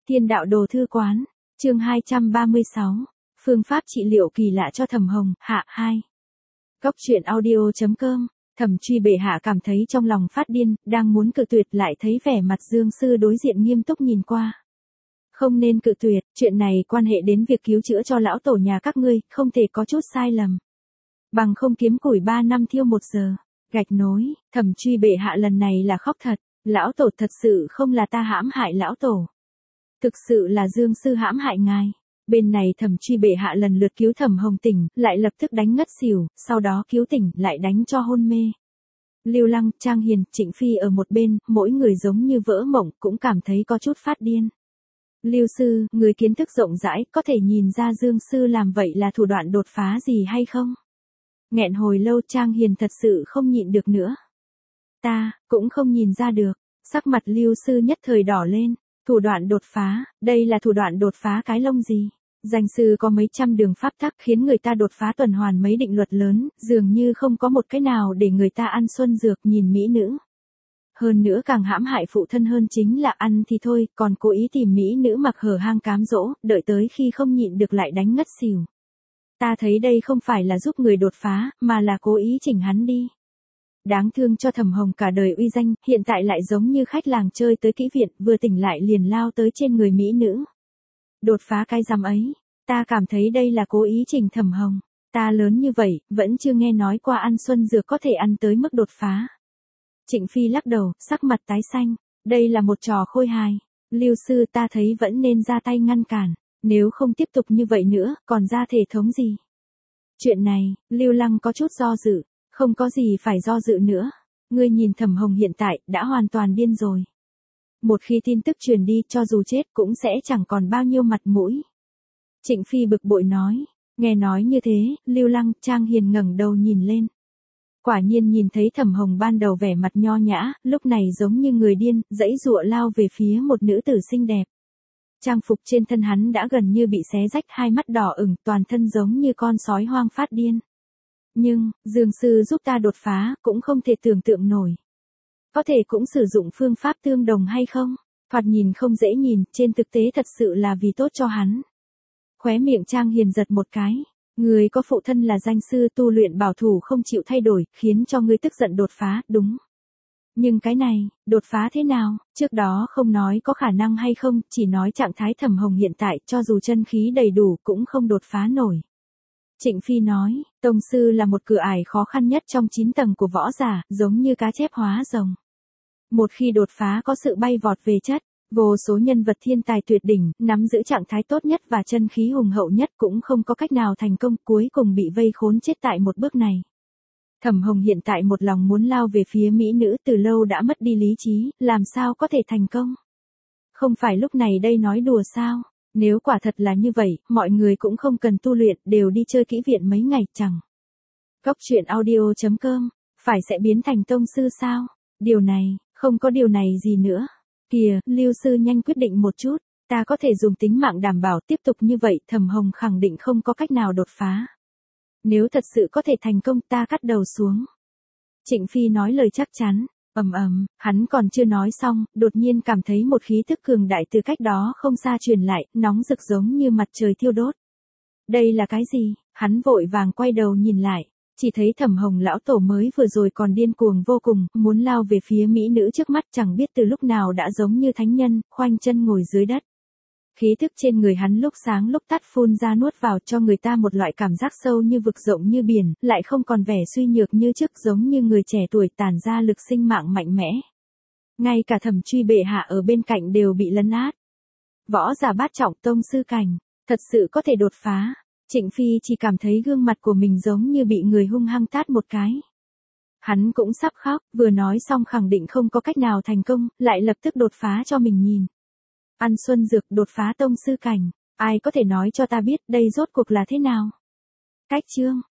Thiên đạo đồ thư quán, chương 236, phương pháp trị liệu kỳ lạ cho Thẩm Hồng, hạ 2. Góc truyện audio.com, Thẩm Truy bệ hạ cảm thấy trong lòng phát điên, đang muốn cự tuyệt lại thấy vẻ mặt Dương Sư đối diện nghiêm túc nhìn qua. Không nên cự tuyệt, chuyện này quan hệ đến việc cứu chữa cho lão tổ nhà các ngươi, không thể có chút sai lầm. Bằng không kiếm củi 3 năm thiêu 1 giờ. Gạch nối, Thẩm Truy bệ hạ lần này là khóc thật, lão tổ thật sự không là ta hãm hại lão tổ. Thực sự là Dương Sư hãm hại ngài. Bên này Thẩm Truy bệ hạ lần lượt cứu Thẩm Hồng tỉnh, lại lập tức đánh ngất xỉu, sau đó cứu tỉnh, lại đánh cho hôn mê. Lưu Lăng, Trang Hiền, Trịnh Phi ở một bên, mỗi người giống như vỡ mộng, cũng cảm thấy có chút phát điên. Lưu Sư, người kiến thức rộng rãi, có thể nhìn ra Dương Sư làm vậy là thủ đoạn đột phá gì hay không? Nghẹn hồi lâu Trang Hiền thật sự không nhịn được nữa. Ta, cũng không nhìn ra được, sắc mặt Lưu Sư nhất thời đỏ lên. Thủ đoạn đột phá, đây là thủ đoạn đột phá cái lông gì? Danh sư có mấy trăm đường pháp tắc khiến người ta đột phá tuần hoàn mấy định luật lớn, dường như không có một cái nào để người ta ăn xuân dược nhìn mỹ nữ. Hơn nữa càng hãm hại phụ thân hơn chính là ăn thì thôi, còn cố ý tìm mỹ nữ mặc hở hang cám dỗ, đợi tới khi không nhịn được lại đánh ngất xỉu. Ta thấy đây không phải là giúp người đột phá, mà là cố ý chỉnh hắn đi. Đáng thương cho Thẩm Hồng cả đời uy danh, hiện tại lại giống như khách làng chơi tới kỹ viện, vừa tỉnh lại liền lao tới trên người mỹ nữ. Đột phá cái rằm ấy, ta cảm thấy đây là cố ý chỉnh Thẩm Hồng. Ta lớn như vậy, vẫn chưa nghe nói qua ăn xuân dược có thể ăn tới mức đột phá. Trịnh Phi lắc đầu, sắc mặt tái xanh, đây là một trò khôi hài. Lưu Sư ta thấy vẫn nên ra tay ngăn cản, nếu không tiếp tục như vậy nữa, còn ra thể thống gì. Chuyện này, Lưu Lăng có chút do dự. Không có gì phải do dự nữa. Ngươi nhìn Thẩm Hồng hiện tại, đã hoàn toàn điên rồi. Một khi tin tức truyền đi, cho dù chết cũng sẽ chẳng còn bao nhiêu mặt mũi. Trịnh Phi bực bội nói. Nghe nói như thế, Lưu Lăng, Trang Hiền ngẩng đầu nhìn lên. Quả nhiên nhìn thấy Thẩm Hồng ban đầu vẻ mặt nho nhã, lúc này giống như người điên, giãy giụa lao về phía một nữ tử xinh đẹp. Trang phục trên thân hắn đã gần như bị xé rách, hai mắt đỏ ửng, toàn thân giống như con sói hoang phát điên. Nhưng, Dương Sư giúp ta đột phá, cũng không thể tưởng tượng nổi. Có thể cũng sử dụng phương pháp tương đồng hay không? Thoạt nhìn không dễ nhìn, trên thực tế thật sự là vì tốt cho hắn. Khóe miệng Trang Hiền giật một cái. Người có phụ thân là danh sư tu luyện bảo thủ không chịu thay đổi, khiến cho ngươi tức giận đột phá, đúng. Nhưng cái này, đột phá thế nào? Trước đó không nói có khả năng hay không, chỉ nói trạng thái Thẩm Hồng hiện tại, cho dù chân khí đầy đủ cũng không đột phá nổi. Trịnh Phi nói, tông sư là một cửa ải khó khăn nhất trong 9 tầng của võ giả, giống như cá chép hóa rồng. Một khi đột phá có sự bay vọt về chất, vô số nhân vật thiên tài tuyệt đỉnh, nắm giữ trạng thái tốt nhất và chân khí hùng hậu nhất cũng không có cách nào thành công, cuối cùng bị vây khốn chết tại một bước này. Thẩm Hồng hiện tại một lòng muốn lao về phía mỹ nữ, từ lâu đã mất đi lý trí, làm sao có thể thành công? Không phải lúc này đây nói đùa sao? Nếu quả thật là như vậy, mọi người cũng không cần tu luyện, đều đi chơi kỹ viện mấy ngày chẳng. Góc truyện audio.com, phải sẽ biến thành tông sư sao? Điều này, không có điều này gì nữa. Kìa, Lưu Sư nhanh quyết định một chút, ta có thể dùng tính mạng đảm bảo tiếp tục như vậy, Thẩm Hồng khẳng định không có cách nào đột phá. Nếu thật sự có thể thành công ta cắt đầu xuống. Trịnh Phi nói lời chắc chắn. Hắn còn chưa nói xong, đột nhiên cảm thấy một khí thức cường đại từ cách đó không xa truyền lại, nóng rực giống như mặt trời thiêu đốt. Đây là cái gì? Hắn vội vàng quay đầu nhìn lại, chỉ thấy Thẩm Hồng lão tổ mới vừa rồi còn điên cuồng vô cùng, muốn lao về phía mỹ nữ trước mắt, chẳng biết từ lúc nào đã giống như thánh nhân, khoanh chân ngồi dưới đất. Khí thức trên người hắn lúc sáng lúc tắt phun ra nuốt vào cho người ta một loại cảm giác sâu như vực rộng như biển, lại không còn vẻ suy nhược như trước, giống như người trẻ tuổi tản ra lực sinh mạng mạnh mẽ. Ngay cả Thẩm Truy bệ hạ ở bên cạnh đều bị lấn át. Võ giả bát trọng tông sư cảnh, thật sự có thể đột phá. Trịnh Phi chỉ cảm thấy gương mặt của mình giống như bị người hung hăng tát một cái. Hắn cũng sắp khóc, vừa nói xong khẳng định không có cách nào thành công, lại lập tức đột phá cho mình nhìn. Ăn xuân dược đột phá tông sư cảnh, ai có thể nói cho ta biết đây rốt cuộc là thế nào? Cách chương,